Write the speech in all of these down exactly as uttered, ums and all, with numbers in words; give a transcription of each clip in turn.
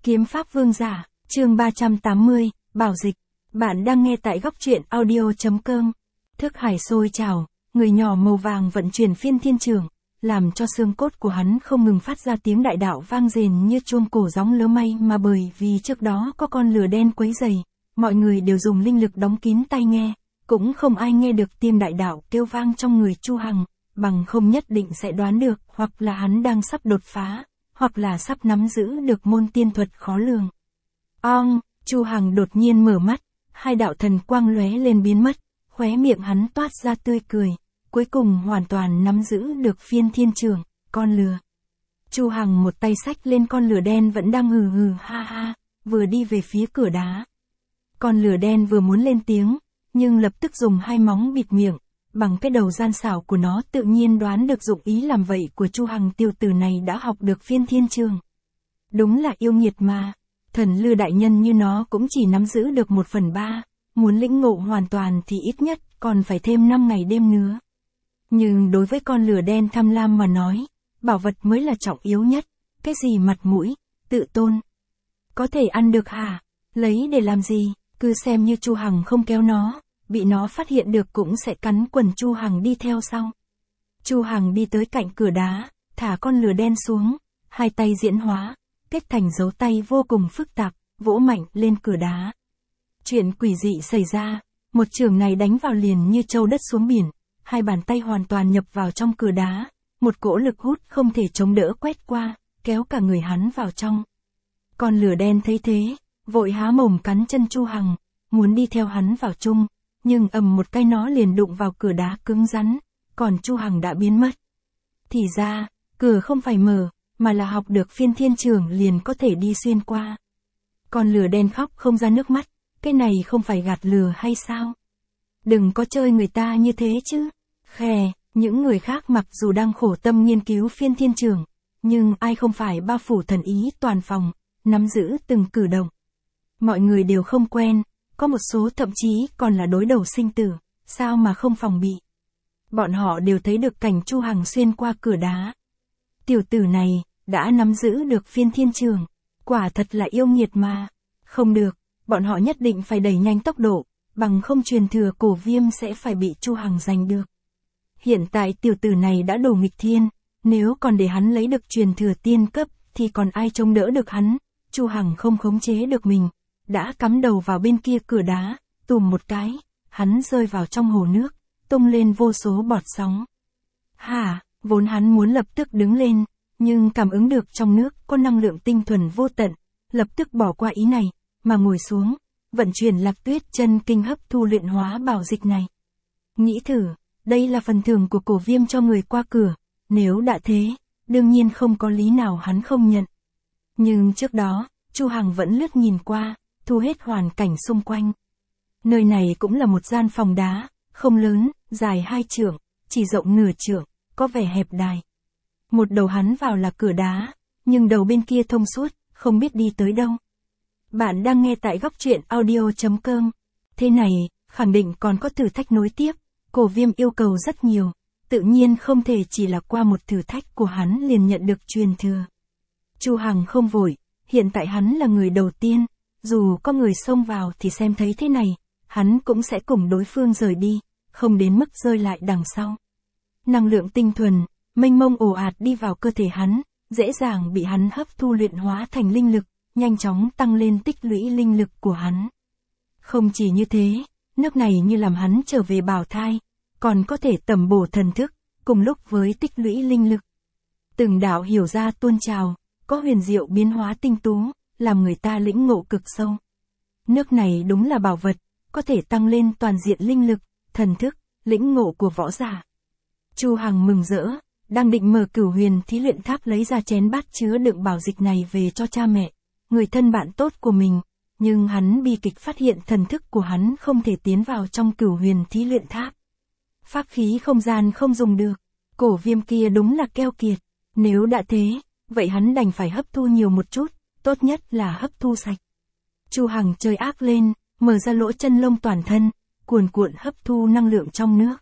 Kiếm pháp vương giả, chương ba trăm tám mươi, bảo dịch. Bạn đang nghe tại góc truyện audio.com. Thức hải sôi trào, người nhỏ màu vàng vận chuyển phiên thiên trường, làm cho xương cốt của hắn không ngừng phát ra tiếng đại đạo vang rền như chuông cổ gióng lớ may, mà bởi vì trước đó có con lửa đen quấy rầy, mọi người đều dùng linh lực đóng kín tai nghe, cũng không ai nghe được tiếng đại đạo kêu vang trong người Chu Hằng, bằng không nhất định sẽ đoán được, hoặc là hắn đang sắp đột phá, hoặc là sắp nắm giữ được môn tiên thuật khó lường. Ong, Chu Hằng đột nhiên mở mắt, hai đạo thần quang lóe lên biến mất, khóe miệng hắn toát ra tươi cười, cuối cùng hoàn toàn nắm giữ được phiên thiên trường, con lừa. Chu Hằng một tay xách lên con lừa đen vẫn đang hừ hừ ha ha, vừa đi về phía cửa đá. Con lừa đen vừa muốn lên tiếng, nhưng lập tức dùng hai móng bịt miệng, bằng cái đầu gian xảo của nó tự nhiên đoán được dụng ý làm vậy của Chu Hằng. Tiểu tử này đã học được phiên thiên trường. Đúng là yêu nghiệt mà, thần lừa đại nhân như nó cũng chỉ nắm giữ được một phần ba, muốn lĩnh ngộ hoàn toàn thì ít nhất còn phải thêm năm ngày đêm nữa. Nhưng đối với con lừa đen tham lam mà nói, bảo vật mới là trọng yếu nhất, cái gì mặt mũi, tự tôn. Có thể ăn được hả? Lấy để làm gì? Cứ xem như Chu Hằng không kéo nó, bị nó phát hiện được cũng sẽ cắn quần Chu Hằng đi theo sau. Chu Hằng đi tới cạnh cửa đá, thả con lừa đen xuống, hai tay diễn hóa, kết thành dấu tay vô cùng phức tạp, vỗ mạnh lên cửa đá. Chuyện quỷ dị xảy ra, một chưởng này đánh vào liền như châu đất xuống biển, hai bàn tay hoàn toàn nhập vào trong cửa đá, một cỗ lực hút không thể chống đỡ quét qua, kéo cả người hắn vào trong. Con lửa đen thấy thế, vội há mồm cắn chân Chu Hằng, muốn đi theo hắn vào chung, nhưng ầm một cái nó liền đụng vào cửa đá cứng rắn, còn Chu Hằng đã biến mất. Thì ra, cửa không phải mở, mà là học được phiên thiên trường liền có thể đi xuyên qua. Con lửa đen khóc không ra nước mắt, cái này không phải gạt lừa hay sao? Đừng có chơi người ta như thế chứ. Khè, những người khác mặc dù đang khổ tâm nghiên cứu phiên thiên trường, nhưng ai không phải bao phủ thần ý toàn phòng, nắm giữ từng cử động. Mọi người đều không quen, có một số thậm chí còn là đối đầu sinh tử, sao mà không phòng bị. Bọn họ đều thấy được cảnh Chu Hằng xuyên qua cửa đá. Tiểu tử này, đã nắm giữ được phiên thiên trường, quả thật là yêu nghiệt mà. Không được, bọn họ nhất định phải đẩy nhanh tốc độ, bằng không truyền thừa cổ viêm sẽ phải bị Chu Hằng giành được. Hiện tại tiểu tử này đã đủ nghịch thiên, nếu còn để hắn lấy được truyền thừa tiên cấp, thì còn ai chống đỡ được hắn. Chu Hằng không khống chế được mình, đã cắm đầu vào bên kia cửa đá, tùm một cái, hắn rơi vào trong hồ nước, tung lên vô số bọt sóng. Hả, vốn hắn muốn lập tức đứng lên, nhưng cảm ứng được trong nước có năng lượng tinh thuần vô tận, lập tức bỏ qua ý này, mà ngồi xuống, vận chuyển Lạc Tuyết chân kinh hấp thu luyện hóa bảo dịch này. Nghĩ thử, đây là phần thưởng của cổ viêm cho người qua cửa, nếu đã thế, đương nhiên không có lý nào hắn không nhận. Nhưng trước đó, Chu Hằng vẫn lướt nhìn qua, thu hết hoàn cảnh xung quanh. Nơi này cũng là một gian phòng đá, không lớn, dài hai trượng, chỉ rộng nửa trượng, có vẻ hẹp đài. Một đầu hắn vào là cửa đá, nhưng đầu bên kia thông suốt, không biết đi tới đâu. Bạn đang nghe tại góc truyện audio.com. Thế này, khẳng định còn có thử thách nối tiếp, cổ viêm yêu cầu rất nhiều, tự nhiên không thể chỉ là qua một thử thách của hắn liền nhận được truyền thừa. Chu Hằng không vội, hiện tại hắn là người đầu tiên, dù có người xông vào thì xem thấy thế này, hắn cũng sẽ cùng đối phương rời đi, không đến mức rơi lại đằng sau. Năng lượng tinh thuần, mênh mông ồ ạt đi vào cơ thể hắn, dễ dàng bị hắn hấp thu luyện hóa thành linh lực, nhanh chóng tăng lên tích lũy linh lực của hắn. Không chỉ như thế, nước này như làm hắn trở về bào thai, còn có thể tẩm bổ thần thức, cùng lúc với tích lũy linh lực. Từng đạo hiểu ra tuôn trào, có huyền diệu biến hóa tinh tú, làm người ta lĩnh ngộ cực sâu. Nước này đúng là bảo vật, có thể tăng lên toàn diện linh lực, thần thức, lĩnh ngộ của võ giả. Chu Hằng mừng rỡ, đang định mở Cửu Huyền Thí Luyện Tháp lấy ra chén bát chứa đựng bảo dịch này về cho cha mẹ, người thân bạn tốt của mình, nhưng hắn bi kịch phát hiện thần thức của hắn không thể tiến vào trong Cửu Huyền Thí Luyện Tháp. Pháp khí không gian không dùng được, cổ viêm kia đúng là keo kiệt, nếu đã thế, vậy hắn đành phải hấp thu nhiều một chút, tốt nhất là hấp thu sạch. Chu Hằng chơi ác lên, mở ra lỗ chân lông toàn thân, cuồn cuộn hấp thu năng lượng trong nước.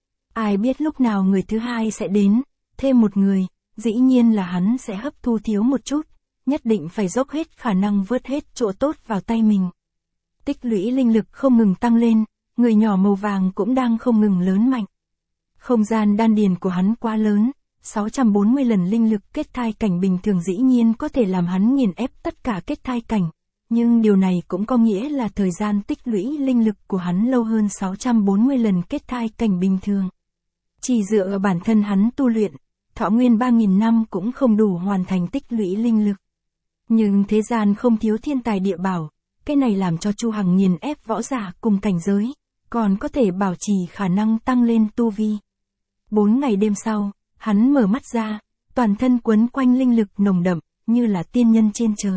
Ai biết lúc nào người thứ hai sẽ đến, thêm một người, dĩ nhiên là hắn sẽ hấp thu thiếu một chút, nhất định phải dốc hết khả năng vớt hết chỗ tốt vào tay mình. Tích lũy linh lực không ngừng tăng lên, người nhỏ màu vàng cũng đang không ngừng lớn mạnh. Không gian đan điền của hắn quá lớn, sáu trăm bốn mươi lần linh lực kết thai cảnh bình thường dĩ nhiên có thể làm hắn nghiền ép tất cả kết thai cảnh, nhưng điều này cũng có nghĩa là thời gian tích lũy linh lực của hắn lâu hơn sáu trăm bốn mươi lần kết thai cảnh bình thường. Chỉ dựa vào bản thân hắn tu luyện, thọ nguyên ba nghìn năm cũng không đủ hoàn thành tích lũy linh lực. Nhưng thế gian không thiếu thiên tài địa bảo, cái này làm cho Chu Hằng nghiền ép võ giả cùng cảnh giới, còn có thể bảo trì khả năng tăng lên tu vi. Bốn ngày đêm sau, hắn mở mắt ra, toàn thân quấn quanh linh lực nồng đậm, như là tiên nhân trên trời.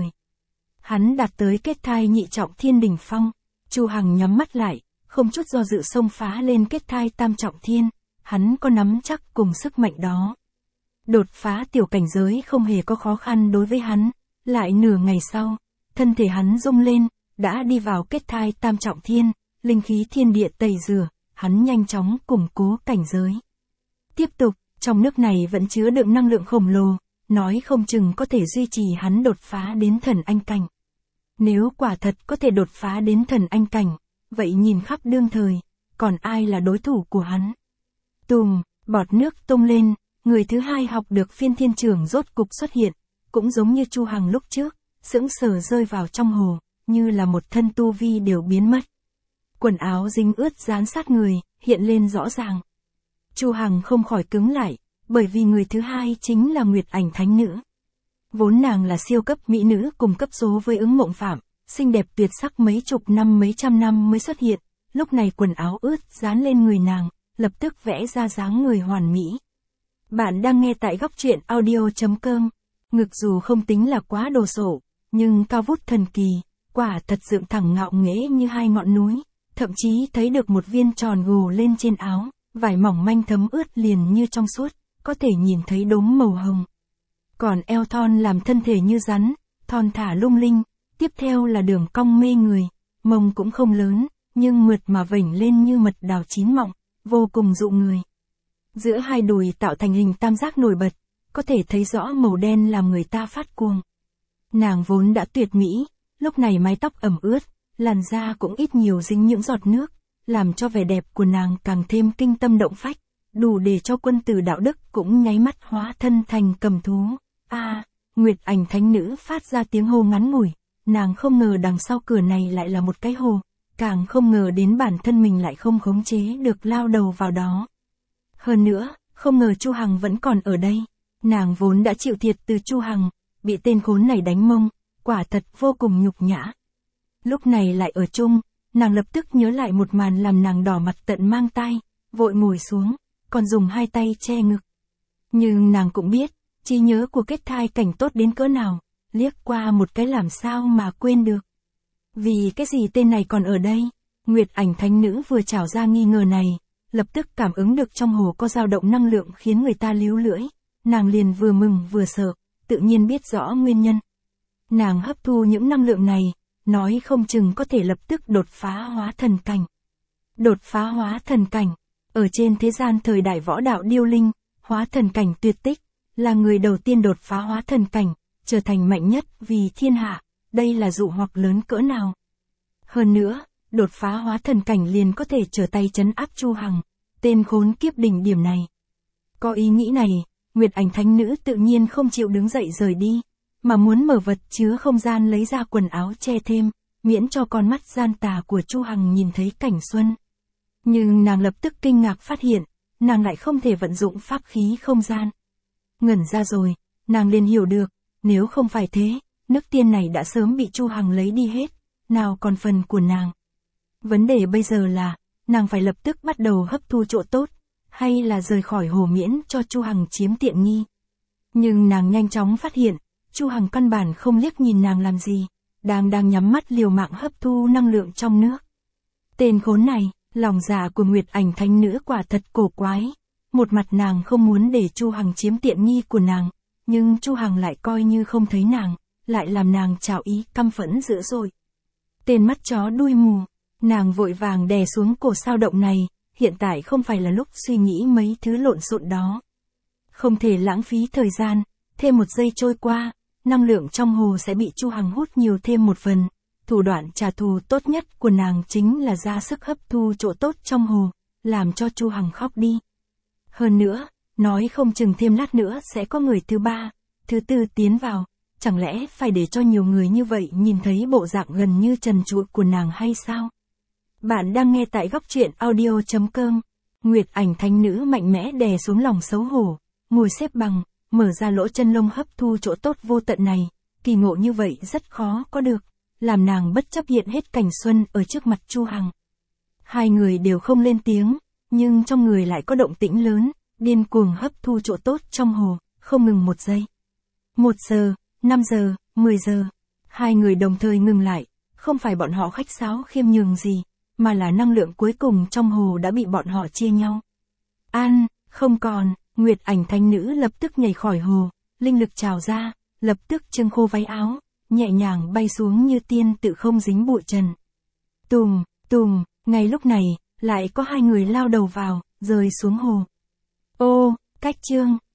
Hắn đạt tới kết thai nhị trọng thiên đỉnh phong, Chu Hằng nhắm mắt lại, không chút do dự xông phá lên kết thai tam trọng thiên, hắn có nắm chắc cùng sức mạnh đó. Đột phá tiểu cảnh giới không hề có khó khăn đối với hắn, lại nửa ngày sau, thân thể hắn rung lên, đã đi vào kết thai tam trọng thiên, linh khí thiên địa tẩy rửa, hắn nhanh chóng củng cố cảnh giới. Tiếp tục, trong nước này vẫn chứa đựng năng lượng khổng lồ, nói không chừng có thể duy trì hắn đột phá đến thần anh cảnh. Nếu quả thật có thể đột phá đến thần anh cảnh, vậy nhìn khắp đương thời, còn ai là đối thủ của hắn? Tùm, bọt nước tung lên, người thứ hai học được phiên thiên trưởng rốt cục xuất hiện, cũng giống như Chu Hằng lúc trước, sững sờ rơi vào trong hồ, như là một thân tu vi đều biến mất. Quần áo dính ướt dán sát người, hiện lên rõ ràng. Chu Hằng không khỏi cứng lại, bởi vì người thứ hai chính là Nguyệt Ảnh Thánh Nữ. Vốn nàng là siêu cấp mỹ nữ cùng cấp số với ứng mộng phạm, xinh đẹp tuyệt sắc mấy chục năm mấy trăm năm mới xuất hiện, lúc này quần áo ướt dán lên người nàng, lập tức vẽ ra dáng người hoàn mỹ. Bạn đang nghe tại góc truyện audio chấm com. Ngực dù không tính là quá đồ sộ, nhưng cao vút thần kỳ, quả thật dựng thẳng ngạo nghễ như hai ngọn núi, thậm chí thấy được một viên tròn gồ lên trên áo, vải mỏng manh thấm ướt liền như trong suốt, có thể nhìn thấy đốm màu hồng. Còn eo thon làm thân thể như rắn, thon thả lung linh, tiếp theo là đường cong mê người, mông cũng không lớn, nhưng mượt mà vểnh lên như mật đào chín mọng, vô cùng dụ người. Giữa hai đùi tạo thành hình tam giác nổi bật, có thể thấy rõ màu đen làm người ta phát cuồng. Nàng vốn đã tuyệt mỹ, lúc này mái tóc ẩm ướt, làn da cũng ít nhiều dính những giọt nước, làm cho vẻ đẹp của nàng càng thêm kinh tâm động phách, đủ để cho quân tử đạo đức cũng nháy mắt hóa thân thành cầm thú. A, à, Nguyệt Ảnh Thánh Nữ phát ra tiếng hô ngắn ngủi, nàng không ngờ đằng sau cửa này lại là một cái hồ, càng không ngờ đến bản thân mình lại không khống chế được lao đầu vào đó. Hơn nữa, không ngờ Chu Hằng vẫn còn ở đây, nàng vốn đã chịu thiệt từ Chu Hằng, bị tên khốn này đánh mông, quả thật vô cùng nhục nhã. Lúc này lại ở chung, nàng lập tức nhớ lại một màn làm nàng đỏ mặt tận mang tai, vội ngồi xuống, còn dùng hai tay che ngực. Nhưng nàng cũng biết, trí nhớ của kết thai cảnh tốt đến cỡ nào, liếc qua một cái làm sao mà quên được. Vì cái gì tên này còn ở đây? Nguyệt Ảnh Thánh Nữ vừa trào ra nghi ngờ này, lập tức cảm ứng được trong hồ có dao động năng lượng khiến người ta líu lưỡi, nàng liền vừa mừng vừa sợ, tự nhiên biết rõ nguyên nhân. Nàng hấp thu những năng lượng này, nói không chừng có thể lập tức đột phá hóa thần cảnh. Đột phá hóa thần cảnh, ở trên thế gian thời đại võ đạo điêu linh, hóa thần cảnh tuyệt tích, là người đầu tiên đột phá hóa thần cảnh, trở thành mạnh nhất vì thiên hạ, đây là dụ hoặc lớn cỡ nào. Hơn nữa, đột phá hóa thần cảnh liền có thể trở tay trấn áp Chu Hằng, tên khốn kiếp đỉnh điểm này. Có ý nghĩ này, Nguyệt Ảnh Thánh Nữ tự nhiên không chịu đứng dậy rời đi, mà muốn mở vật chứa không gian lấy ra quần áo che thêm, miễn cho con mắt gian tà của Chu Hằng nhìn thấy cảnh xuân. Nhưng nàng lập tức kinh ngạc phát hiện, nàng lại không thể vận dụng pháp khí không gian. Ngẩn ra rồi, nàng liền hiểu được, nếu không phải thế, nước tiên này đã sớm bị Chu Hằng lấy đi hết, nào còn phần của nàng. Vấn đề bây giờ là, nàng phải lập tức bắt đầu hấp thu chỗ tốt, hay là rời khỏi hồ miễn cho Chu Hằng chiếm tiện nghi. Nhưng nàng nhanh chóng phát hiện, Chu Hằng căn bản không liếc nhìn nàng làm gì, đang đang nhắm mắt liều mạng hấp thu năng lượng trong nước. Tên khốn này, lòng dạ của Nguyệt Ảnh Thánh Nữ quả thật cổ quái. Một mặt nàng không muốn để Chu Hằng chiếm tiện nghi của nàng, nhưng Chu Hằng lại coi như không thấy nàng, lại làm nàng trào ý căm phẫn dữ dội. Tên mắt chó đuôi mù, nàng vội vàng đè xuống cổ sao động này, hiện tại không phải là lúc suy nghĩ mấy thứ lộn xộn đó. Không thể lãng phí thời gian, thêm một giây trôi qua, năng lượng trong hồ sẽ bị Chu Hằng hút nhiều thêm một phần. Thủ đoạn trả thù tốt nhất của nàng chính là ra sức hấp thu chỗ tốt trong hồ, làm cho Chu Hằng khóc đi. Hơn nữa, nói không chừng thêm lát nữa sẽ có người thứ ba, thứ tư tiến vào, chẳng lẽ phải để cho nhiều người như vậy nhìn thấy bộ dạng gần như trần trụi của nàng hay sao? Bạn đang nghe tại góc truyện audio chấm com. Nguyệt Ảnh thánh nữ mạnh mẽ đè xuống lòng xấu hổ, ngồi xếp bằng, mở ra lỗ chân lông hấp thu chỗ tốt vô tận này, kỳ ngộ như vậy rất khó có được, làm nàng bất chấp hiện hết cảnh xuân ở trước mặt Chu Hằng. Hai người đều không lên tiếng, nhưng trong người lại có động tĩnh lớn, điên cuồng hấp thu chỗ tốt trong hồ, không ngừng một giây. Một giờ, năm giờ, mười giờ, hai người đồng thời ngừng lại, không phải bọn họ khách sáo khiêm nhường gì, mà là năng lượng cuối cùng trong hồ đã bị bọn họ chia nhau. An, không còn, Nguyệt Ảnh thánh nữ lập tức nhảy khỏi hồ, linh lực trào ra, lập tức trưng khô váy áo, nhẹ nhàng bay xuống như tiên tự không dính bụi trần. Tùm, tùm, ngay lúc này, lại có hai người lao đầu vào, rơi xuống hồ. Ô, cách chương.